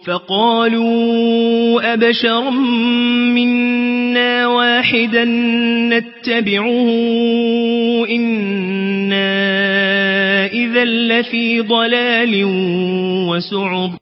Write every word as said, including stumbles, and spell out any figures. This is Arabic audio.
فقالوا أبشرا منا واحدا نتبعه إنا إذا لفي ضلال وسعر